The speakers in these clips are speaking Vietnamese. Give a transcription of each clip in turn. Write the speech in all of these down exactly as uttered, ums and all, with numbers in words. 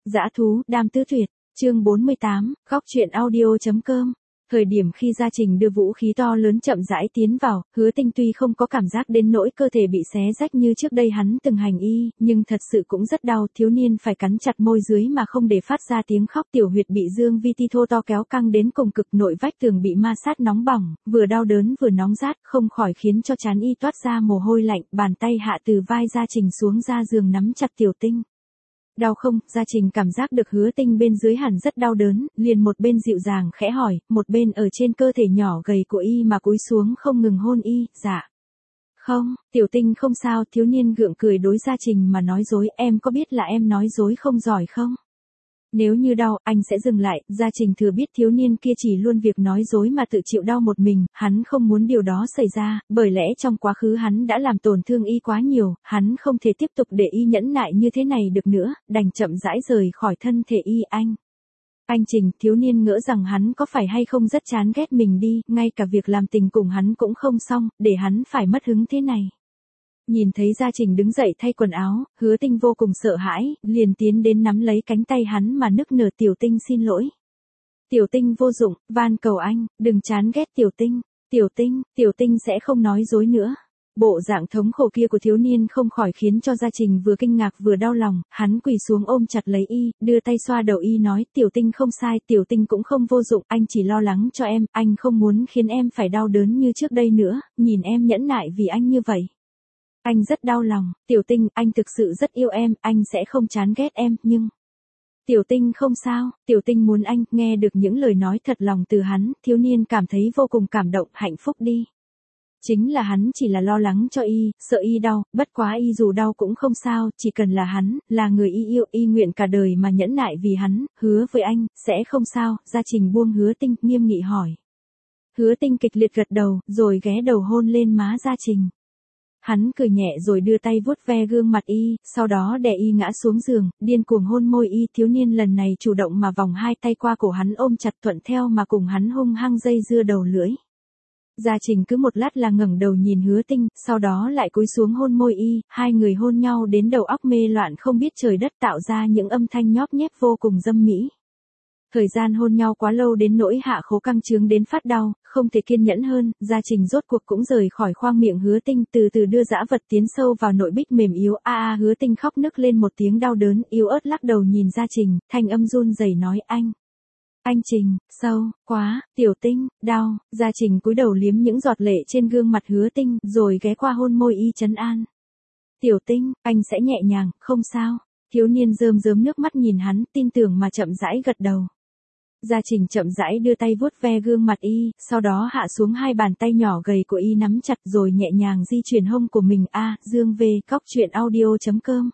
Dã thú, đam tứ tuyệt, chương bốn mươi tám, góc truyện audio chấm com. Thời điểm khi Gia Trình đưa vũ khí to lớn chậm rãi tiến vào, Hứa Tinh tuy không có cảm giác đến nỗi cơ thể bị xé rách như trước đây hắn từng hành y, nhưng thật sự cũng rất đau, thiếu niên phải cắn chặt môi dưới mà không để phát ra tiếng khóc, tiểu huyệt bị Dương Vi Ti thô to kéo căng đến cùng cực, nội vách tường bị ma sát nóng bỏng, vừa đau đớn vừa nóng rát, không khỏi khiến cho trán y toát ra mồ hôi lạnh, bàn tay hạ từ vai Gia Trình xuống ra giường nắm chặt Tiểu Tinh. Đau không? Gia Trình cảm giác được Hứa Tinh bên dưới hẳn rất đau đớn, liền một bên dịu dàng khẽ hỏi, một bên ở trên cơ thể nhỏ gầy của y mà cúi xuống không ngừng hôn y. Dạ. Không, Tiểu Tinh không sao. Thiếu niên gượng cười đối Gia Trình mà nói dối, em có biết là em nói dối không giỏi không? Nếu như đau, anh sẽ dừng lại. Gia Trình thừa biết thiếu niên kia chỉ luôn việc nói dối mà tự chịu đau một mình, hắn không muốn điều đó xảy ra, bởi lẽ trong quá khứ hắn đã làm tổn thương y quá nhiều, hắn không thể tiếp tục để y nhẫn nại như thế này được nữa, đành chậm rãi rời khỏi thân thể y. Anh, anh Trình, thiếu niên ngỡ rằng hắn có phải hay không rất chán ghét mình đi, ngay cả việc làm tình cùng hắn cũng không xong, để hắn phải mất hứng thế này. Nhìn thấy Gia Trình đứng dậy thay quần áo, Hứa Tinh vô cùng sợ hãi, liền tiến đến nắm lấy cánh tay hắn mà nức nở. Tiểu Tinh xin lỗi. Tiểu Tinh vô dụng, van cầu anh, đừng chán ghét Tiểu Tinh. Tiểu Tinh, Tiểu Tinh sẽ không nói dối nữa. Bộ dạng thống khổ kia của thiếu niên không khỏi khiến cho Gia Trình vừa kinh ngạc vừa đau lòng, hắn quỳ xuống ôm chặt lấy y, đưa tay xoa đầu y nói, Tiểu Tinh không sai, Tiểu Tinh cũng không vô dụng, anh chỉ lo lắng cho em, anh không muốn khiến em phải đau đớn như trước đây nữa, nhìn em nhẫn nại vì anh như vậy. Anh rất đau lòng, Tiểu Tinh, anh thực sự rất yêu em, anh sẽ không chán ghét em, nhưng... Tiểu Tinh không sao, Tiểu Tinh muốn anh. Nghe được những lời nói thật lòng từ hắn, thiếu niên cảm thấy vô cùng cảm động, hạnh phúc đi. Chính là hắn chỉ là lo lắng cho y, sợ y đau, bất quá y dù đau cũng không sao, chỉ cần là hắn, là người y yêu, y nguyện cả đời mà nhẫn nại vì hắn, hứa với anh, sẽ không sao. Gia Trình buông Hứa Tinh, nghiêm nghị hỏi. Hứa Tinh kịch liệt gật đầu, rồi ghé đầu hôn lên má Gia Trình. Hắn cười nhẹ rồi đưa tay vuốt ve gương mặt y, sau đó đè y ngã xuống giường, điên cuồng hôn môi y. Thiếu niên lần này chủ động mà vòng hai tay qua cổ hắn ôm chặt, thuận theo mà cùng hắn hung hăng dây dưa đầu lưỡi. Gia Trình cứ một lát là ngẩng đầu nhìn Hứa Tinh, sau đó lại cúi xuống hôn môi y, hai người hôn nhau đến đầu óc mê loạn không biết trời đất, tạo ra những âm thanh nhóp nhép vô cùng dâm mỹ. Thời gian hôn nhau quá lâu đến nỗi hạ khố căng trướng đến phát đau, không thể kiên nhẫn hơn, Gia Trình rốt cuộc cũng rời khỏi khoang miệng Hứa Tinh, từ từ đưa dã vật tiến sâu vào nội bích mềm yếu. A a Hứa Tinh khóc nức lên một tiếng đau đớn, yếu ớt lắc đầu nhìn Gia Trình, thanh âm run rẩy nói, anh. Anh Trình, sâu, quá, Tiểu Tinh, đau. Gia Trình cúi đầu liếm những giọt lệ trên gương mặt Hứa Tinh, rồi ghé qua hôn môi y trấn an. Tiểu Tinh, anh sẽ nhẹ nhàng, không sao. Thiếu niên rơm rớm nước mắt nhìn hắn, tin tưởng mà chậm rãi gật đầu. Gia Trình chậm rãi đưa tay vuốt ve gương mặt y, sau đó hạ xuống hai bàn tay nhỏ gầy của y nắm chặt rồi nhẹ nhàng di chuyển hông của mình. A, Dương V, góc truyện audio chấm com.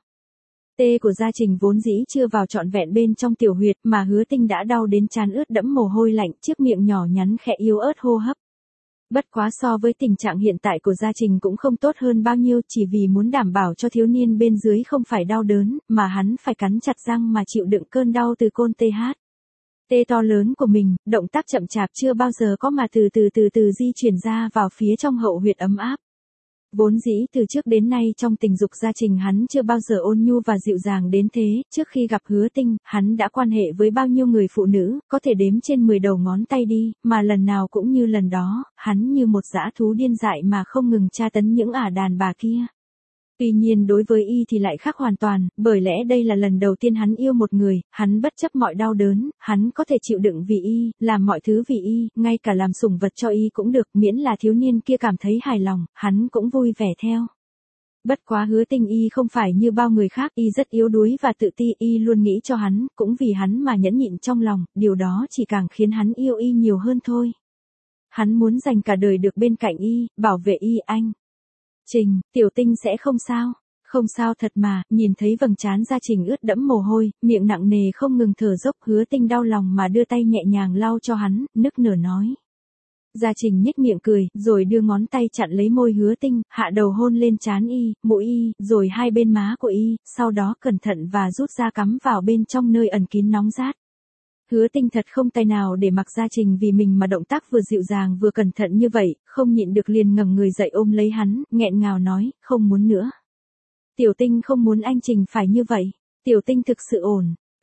Tê của Gia Trình vốn dĩ chưa vào trọn vẹn bên trong tiểu huyệt mà Hứa Tinh đã đau đến trán ướt đẫm mồ hôi lạnh, chiếc miệng nhỏ nhắn khẽ yếu ớt hô hấp. Bất quá so với tình trạng hiện tại của Gia Trình cũng không tốt hơn bao nhiêu, chỉ vì muốn đảm bảo cho thiếu niên bên dưới không phải đau đớn, mà hắn phải cắn chặt răng mà chịu đựng cơn đau từ côn tê hát. Tê to lớn của mình, động tác chậm chạp chưa bao giờ có mà từ từ từ từ di chuyển ra vào phía trong hậu huyệt ấm áp. Vốn dĩ từ trước đến nay trong tình dục Gia Trình hắn chưa bao giờ ôn nhu và dịu dàng đến thế, trước khi gặp Hứa Tinh, hắn đã quan hệ với bao nhiêu người phụ nữ, có thể đếm trên mười đầu ngón tay đi, mà lần nào cũng như lần đó, hắn như một dã thú điên dại mà không ngừng tra tấn những ả đàn bà kia. Tuy nhiên đối với y thì lại khác hoàn toàn, bởi lẽ đây là lần đầu tiên hắn yêu một người, hắn bất chấp mọi đau đớn, hắn có thể chịu đựng vì y, làm mọi thứ vì y, ngay cả làm sủng vật cho y cũng được, miễn là thiếu niên kia cảm thấy hài lòng, hắn cũng vui vẻ theo. Bất quá Hứa Tinh y không phải như bao người khác, y rất yếu đuối và tự ti, y luôn nghĩ cho hắn, cũng vì hắn mà nhẫn nhịn trong lòng, điều đó chỉ càng khiến hắn yêu y nhiều hơn thôi. Hắn muốn dành cả đời được bên cạnh y, bảo vệ y. Anh Trình, Tiểu Tinh sẽ không sao. Không sao thật mà. Nhìn thấy vầng trán Gia Trình ướt đẫm mồ hôi, miệng nặng nề không ngừng thở dốc, Hứa Tinh đau lòng mà đưa tay nhẹ nhàng lau cho hắn, nức nở nói. Gia Trình nhếch miệng cười, rồi đưa ngón tay chặn lấy môi Hứa Tinh, hạ đầu hôn lên trán y, mũi y, rồi hai bên má của y, sau đó cẩn thận và rút ra cắm vào bên trong nơi ẩn kín nóng rát. Hứa Tinh thật không tay nào để mặc Gia Trình vì mình mà động tác vừa dịu dàng vừa cẩn thận như vậy, không nhịn được liền ngẩng người dậy ôm lấy hắn, nghẹn ngào nói, không muốn nữa. Tiểu Tinh không muốn anh Trình phải như vậy. Tiểu Tinh thực sự ổn.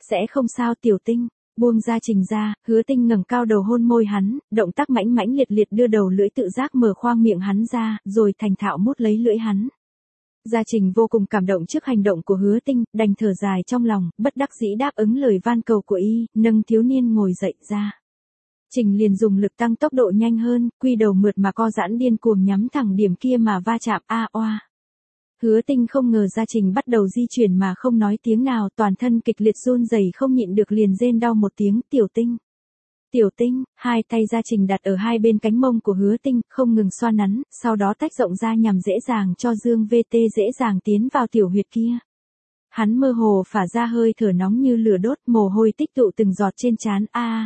sẽ không sao Tiểu Tinh. Buông Gia Trình ra, Hứa Tinh ngẩng cao đầu hôn môi hắn, động tác mãnh mãnh liệt liệt đưa đầu lưỡi tự giác mở khoang miệng hắn ra, rồi thành thạo mút lấy lưỡi hắn. Gia Trình vô cùng cảm động trước hành động của Hứa Tinh, đành thở dài trong lòng, bất đắc dĩ đáp ứng lời van cầu của y, nâng thiếu niên ngồi dậy ra. Trình liền dùng lực tăng tốc độ nhanh hơn, quy đầu mượt mà co giãn điên cuồng nhắm thẳng điểm kia mà va chạm a oa. Hứa Tinh không ngờ Gia Trình bắt đầu di chuyển mà không nói tiếng nào, toàn thân kịch liệt run rẩy không nhịn được liền rên đau một tiếng. Tiểu Tinh, Tiểu Tinh, hai tay Gia Trình đặt ở hai bên cánh mông của Hứa Tinh, không ngừng xoa nắn, sau đó tách rộng ra nhằm dễ dàng cho Dương vê tê dễ dàng tiến vào tiểu huyệt kia. Hắn mơ hồ phả ra hơi thở nóng như lửa đốt, mồ hôi tích tụ từng giọt trên trán. A.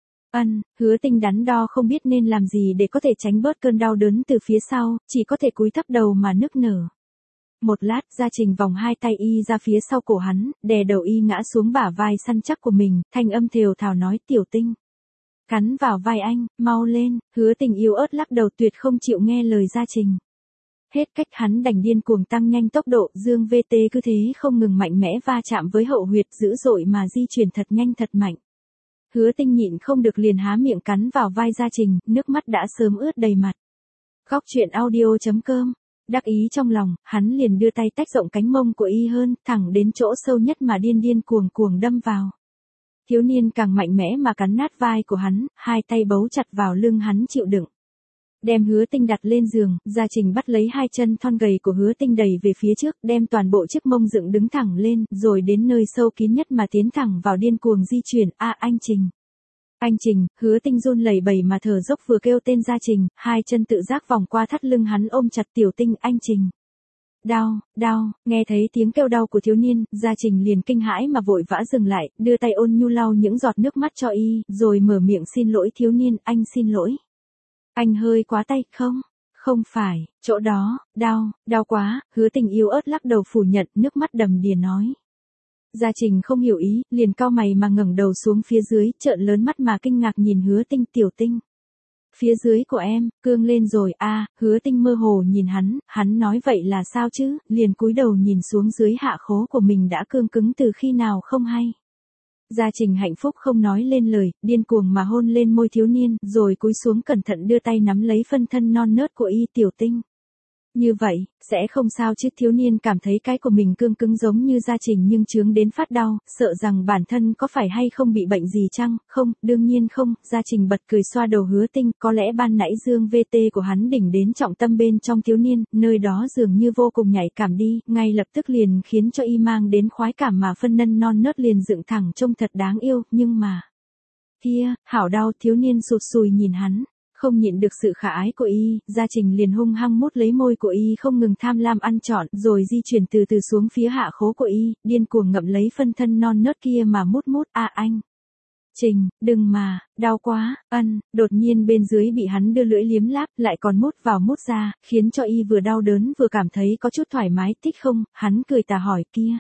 Ân, Hứa Tinh đắn đo không biết nên làm gì để có thể tránh bớt cơn đau đớn từ phía sau, chỉ có thể cúi thấp đầu mà nức nở. Một lát, Gia Trình vòng hai tay y ra phía sau cổ hắn, đè đầu y ngã xuống bả vai săn chắc của mình, thanh âm thều thào nói. Tiểu Tinh, cắn vào vai anh, mau lên. Hứa Tình yếu ớt lắc đầu tuyệt không chịu nghe lời Gia Trình. Hết cách hắn đành điên cuồng tăng nhanh tốc độ, Dương vê tê cứ thế không ngừng mạnh mẽ va chạm với hậu huyệt dữ dội mà di chuyển thật nhanh thật mạnh. Hứa Tinh nhịn không được liền há miệng cắn vào vai Gia Trình, nước mắt đã sớm ướt đầy mặt. Góc truyện audio chấm com. Đắc ý trong lòng, hắn liền đưa tay tách rộng cánh mông của y hơn, thẳng đến chỗ sâu nhất mà điên điên cuồng cuồng đâm vào. Thiếu niên càng mạnh mẽ mà cắn nát vai của hắn, hai tay bấu chặt vào lưng hắn chịu đựng. Đem Hứa Tinh đặt lên giường, Gia Trình bắt lấy hai chân thon gầy của Hứa Tinh đẩy về phía trước, đem toàn bộ chiếc mông dựng đứng thẳng lên, rồi đến nơi sâu kín nhất mà tiến thẳng vào điên cuồng di chuyển. A anh Trình. Anh Trình. Hứa Tinh run lẩy bẩy mà thở dốc vừa kêu tên Gia Trình, hai chân tự giác vòng qua thắt lưng hắn ôm chặt. Tiểu Tinh, anh Trình. Đau, đau. Nghe thấy tiếng kêu đau của thiếu niên, Gia Trình liền kinh hãi mà vội vã dừng lại, đưa tay ôn nhu lau những giọt nước mắt cho y, rồi mở miệng xin lỗi thiếu niên. Anh xin lỗi. Anh hơi quá tay. Không, không phải, chỗ đó, đau, đau quá. Hứa Tình yếu ớt lắc đầu phủ nhận, nước mắt đầm đìa nói. Gia Trình không hiểu ý, liền cau mày mà ngẩng đầu xuống phía dưới, trợn lớn mắt mà kinh ngạc nhìn Hứa Tinh. Tiểu Tinh, phía dưới của em, cương lên rồi. A. À, Hứa Tinh mơ hồ nhìn hắn, hắn nói vậy là sao chứ, liền cúi đầu nhìn xuống dưới hạ khố của mình đã cương cứng từ khi nào không hay. Gia Trình hạnh phúc không nói lên lời, điên cuồng mà hôn lên môi thiếu niên, rồi cúi xuống cẩn thận đưa tay nắm lấy phân thân non nớt của y. Tiểu Tinh, như vậy, sẽ không sao chứ. Thiếu niên cảm thấy cái của mình cương cứng giống như Gia Trình nhưng chướng đến phát đau, sợ rằng bản thân có phải hay không bị bệnh gì chăng. Không, đương nhiên không. Gia Trình bật cười xoa đầu Hứa Tinh, có lẽ ban nãy Dương vê tê của hắn đỉnh đến trọng tâm bên trong thiếu niên, nơi đó dường như vô cùng nhạy cảm đi, ngay lập tức liền khiến cho y mang đến khoái cảm mà phân nân non nớt liền dựng thẳng trông thật đáng yêu. Nhưng mà, kia, hảo đau. Thiếu niên sụt sùi nhìn hắn. Không nhịn được sự khả ái của y, Gia Trình liền hung hăng mút lấy môi của y không ngừng tham lam ăn trọn, rồi di chuyển từ từ xuống phía hạ khố của y, điên cuồng ngậm lấy phân thân non nớt kia mà mút mút. A à, anh Trình, đừng mà, đau quá. Ân, đột nhiên bên dưới bị hắn đưa lưỡi liếm láp, lại còn mút vào mút ra, khiến cho y vừa đau đớn vừa cảm thấy có chút thoải mái. Thích không? Hắn cười tà hỏi. Kia,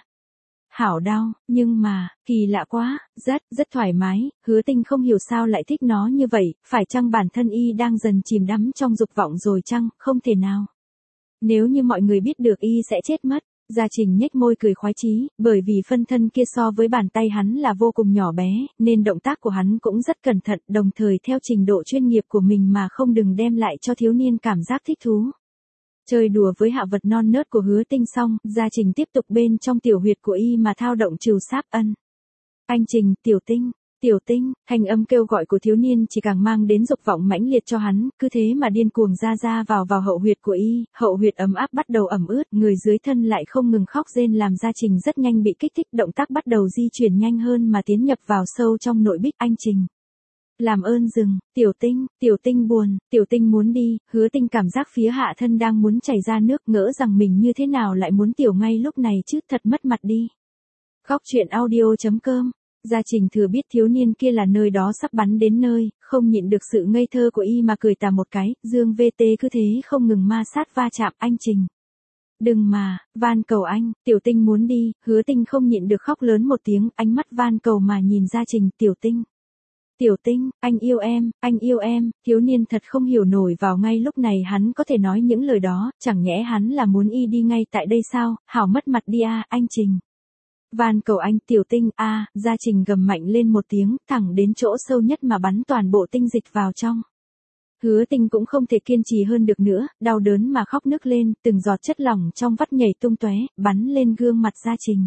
hảo đau, nhưng mà, kỳ lạ quá, rất, rất thoải mái. Hứa Tinh không hiểu sao lại thích nó như vậy, phải chăng bản thân y đang dần chìm đắm trong dục vọng rồi chăng? Không thể nào. Nếu như mọi người biết được y sẽ chết mất. Gia Trình nhếch môi cười khoái chí, bởi vì phân thân kia so với bàn tay hắn là vô cùng nhỏ bé, nên động tác của hắn cũng rất cẩn thận, đồng thời theo trình độ chuyên nghiệp của mình mà không đừng đem lại cho thiếu niên cảm giác thích thú. Chơi đùa với hạ vật non nớt của Hứa Tinh xong, Gia Trình tiếp tục bên trong tiểu huyệt của y mà thao động trừ sáp. Ân. Anh Trình. Tiểu Tinh, Tiểu Tinh. Thanh âm kêu gọi của thiếu niên chỉ càng mang đến dục vọng mãnh liệt cho hắn, cứ thế mà điên cuồng ra ra vào vào hậu huyệt của y, hậu huyệt ấm áp bắt đầu ẩm ướt, người dưới thân lại không ngừng khóc rên làm Gia Trình rất nhanh bị kích thích, động tác bắt đầu di chuyển nhanh hơn mà tiến nhập vào sâu trong nội bích. Anh Trình, làm ơn dừng. Tiểu Tinh, Tiểu Tinh buồn, Tiểu Tinh muốn đi. Hứa Tinh cảm giác phía hạ thân đang muốn chảy ra nước, ngỡ rằng mình như thế nào lại muốn tiểu ngay lúc này chứ, thật mất mặt đi. Góc truyện audio chấm com. Gia Trình thừa biết thiếu niên kia là nơi đó sắp bắn đến nơi, không nhịn được sự ngây thơ của y mà cười tà một cái. Dương vê tê cứ thế không ngừng ma sát va chạm. Anh Trình, đừng mà, van cầu anh. Tiểu Tinh muốn đi. Hứa Tinh không nhịn được khóc lớn một tiếng, ánh mắt van cầu mà nhìn Gia Trình. Tiểu Tinh, Tiểu Tinh, anh yêu em, anh yêu em. Thiếu niên thật không hiểu nổi vào ngay lúc này hắn có thể nói những lời đó, chẳng nhẽ hắn là muốn y đi ngay tại đây sao? Hảo mất mặt đi a. Anh Trình, Van cầu anh Tiểu Tinh a, Gia Trình gầm mạnh lên một tiếng, thẳng đến chỗ sâu nhất mà bắn toàn bộ tinh dịch vào trong. Hứa Tinh cũng không thể kiên trì hơn được nữa, đau đớn mà khóc nức lên, từng giọt chất lỏng trong vắt nhảy tung tóe, bắn lên gương mặt Gia Trình.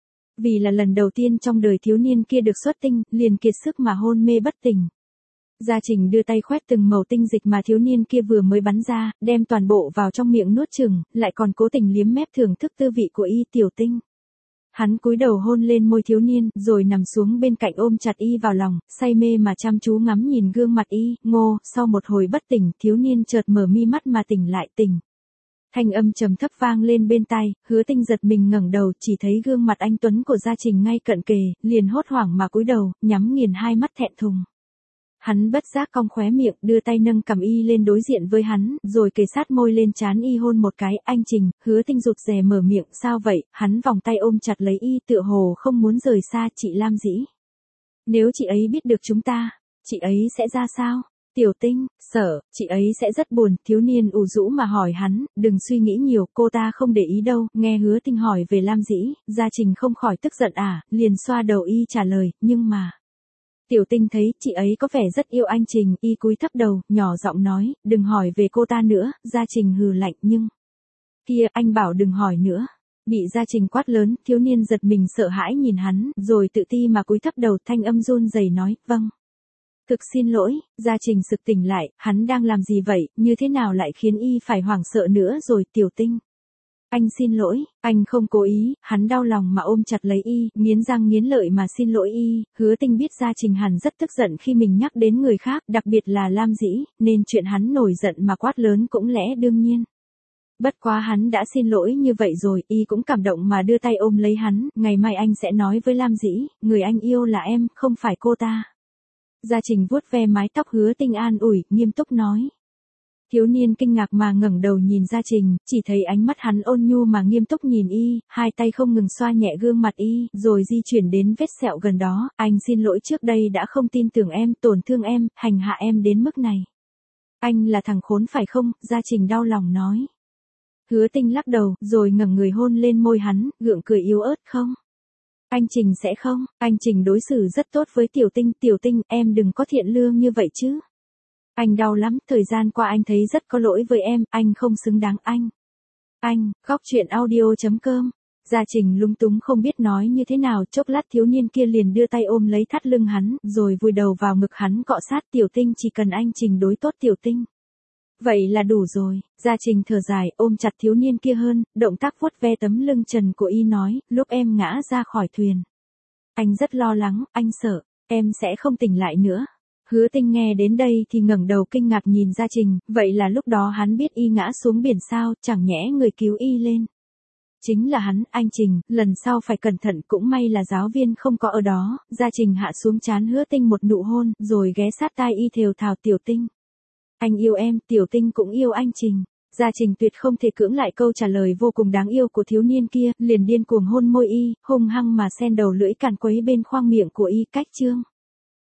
Vì là lần đầu tiên trong đời thiếu niên kia được xuất tinh, liền kiệt sức mà hôn mê bất tỉnh. Gia Trình đưa tay khoét từng mẩu tinh dịch mà thiếu niên kia vừa mới bắn ra, đem toàn bộ vào trong miệng nuốt chửng, lại còn cố tình liếm mép thưởng thức tư vị của y Tiểu Tinh. Hắn cúi đầu hôn lên môi thiếu niên, rồi nằm xuống bên cạnh ôm chặt y vào lòng, say mê mà chăm chú ngắm nhìn gương mặt y, ngô, sau một hồi bất tỉnh, thiếu niên chợt mở mi mắt mà tỉnh lại tỉnh. Thanh âm trầm thấp vang lên bên tai, Hứa Tinh giật mình ngẩng đầu, chỉ thấy gương mặt anh tuấn của Gia Trình ngay cận kề, liền hốt hoảng mà cúi đầu, nhắm nghiền hai mắt thẹn thùng. Hắn bất giác cong khóe miệng, đưa tay nâng cằm y lên đối diện với hắn, rồi kề sát môi lên trán y hôn một cái. Anh Trình, Hứa Tinh rụt rè mở miệng, sao vậy? Hắn vòng tay ôm chặt lấy y, tựa hồ không muốn rời xa. Chị Lam Dĩ, nếu chị ấy biết được chúng ta, chị ấy sẽ ra sao? Tiểu Tinh, sợ, chị ấy sẽ rất buồn. Thiếu niên ủ rũ mà hỏi hắn, đừng suy nghĩ nhiều, cô ta không để ý đâu. Nghe Hứa Tinh hỏi về Lam Dĩ, Gia Trình không khỏi tức giận à, liền xoa đầu y trả lời, nhưng mà... Tiểu Tinh thấy chị ấy có vẻ rất yêu anh Trình, y cúi thấp đầu, nhỏ giọng nói, đừng hỏi về cô ta nữa. Gia Trình hừ lạnh, nhưng... Kia, anh bảo đừng hỏi nữa. Bị Gia Trình quát lớn, thiếu niên giật mình sợ hãi nhìn hắn, rồi tự ti mà cúi thấp đầu, thanh âm run rẩy nói, vâng. Thực xin lỗi. Gia Trình sực tỉnh lại, hắn đang làm gì vậy, như thế nào lại khiến y phải hoảng sợ nữa rồi. Tiểu Tinh, anh xin lỗi, anh không cố ý. Hắn đau lòng mà ôm chặt lấy y, nghiến răng nghiến lợi mà xin lỗi y. Hứa Tinh biết Gia Trình hẳn rất tức giận khi mình nhắc đến người khác, đặc biệt là Lam Dĩ, nên chuyện hắn nổi giận mà quát lớn cũng lẽ đương nhiên. Bất quá hắn đã xin lỗi như vậy rồi, y cũng cảm động mà đưa tay ôm lấy hắn, ngày mai anh sẽ nói với Lam Dĩ, người anh yêu là em, không phải cô ta. Gia Trình vuốt ve mái tóc Hứa Tinh an ủi, nghiêm túc nói. Thiếu niên kinh ngạc mà ngẩng đầu nhìn Gia Trình, chỉ thấy ánh mắt hắn ôn nhu mà nghiêm túc nhìn y, hai tay không ngừng xoa nhẹ gương mặt y, rồi di chuyển đến vết sẹo gần đó. Anh xin lỗi trước đây đã không tin tưởng em, tổn thương em, hành hạ em đến mức này. Anh là thằng khốn phải không? Gia Trình đau lòng nói. Hứa Tinh lắc đầu, rồi ngẩng người hôn lên môi hắn, gượng cười yếu ớt, không. Anh Trình sẽ không, anh Trình đối xử rất tốt với Tiểu Tinh, Tiểu Tinh, em đừng có thiện lương như vậy chứ. Anh đau lắm, thời gian qua anh thấy rất có lỗi với em, anh không xứng đáng anh. Anh, khóc chuyện audio chấm com. Gia Trình lung túng không biết nói như thế nào, chốc lát thiếu niên kia liền đưa tay ôm lấy thắt lưng hắn, rồi vùi đầu vào ngực hắn cọ sát. Tiểu Tinh, chỉ cần anh Trình đối tốt Tiểu Tinh. Vậy là đủ rồi. Gia Trình thở dài, ôm chặt thiếu niên kia hơn, động tác vuốt ve tấm lưng trần của y nói, lúc em ngã ra khỏi thuyền. Anh rất lo lắng, anh sợ, em sẽ không tỉnh lại nữa. Hứa Tinh nghe đến đây thì ngẩng đầu kinh ngạc nhìn Gia Trình, vậy là lúc đó hắn biết y ngã xuống biển sao, chẳng nhẽ người cứu y lên. Chính là hắn, anh Trình, lần sau phải cẩn thận, cũng may là giáo viên không có ở đó. Gia Trình hạ xuống trán Hứa Tinh một nụ hôn, rồi ghé sát tai y thều thào, Tiểu Tinh. Anh yêu em, Tiểu Tinh cũng yêu anh Trình. Gia Trình tuyệt không thể cưỡng lại câu trả lời vô cùng đáng yêu của thiếu niên kia, liền điên cuồng hôn môi y, hung hăng mà sen đầu lưỡi càn quấy bên khoang miệng của y. Cách chương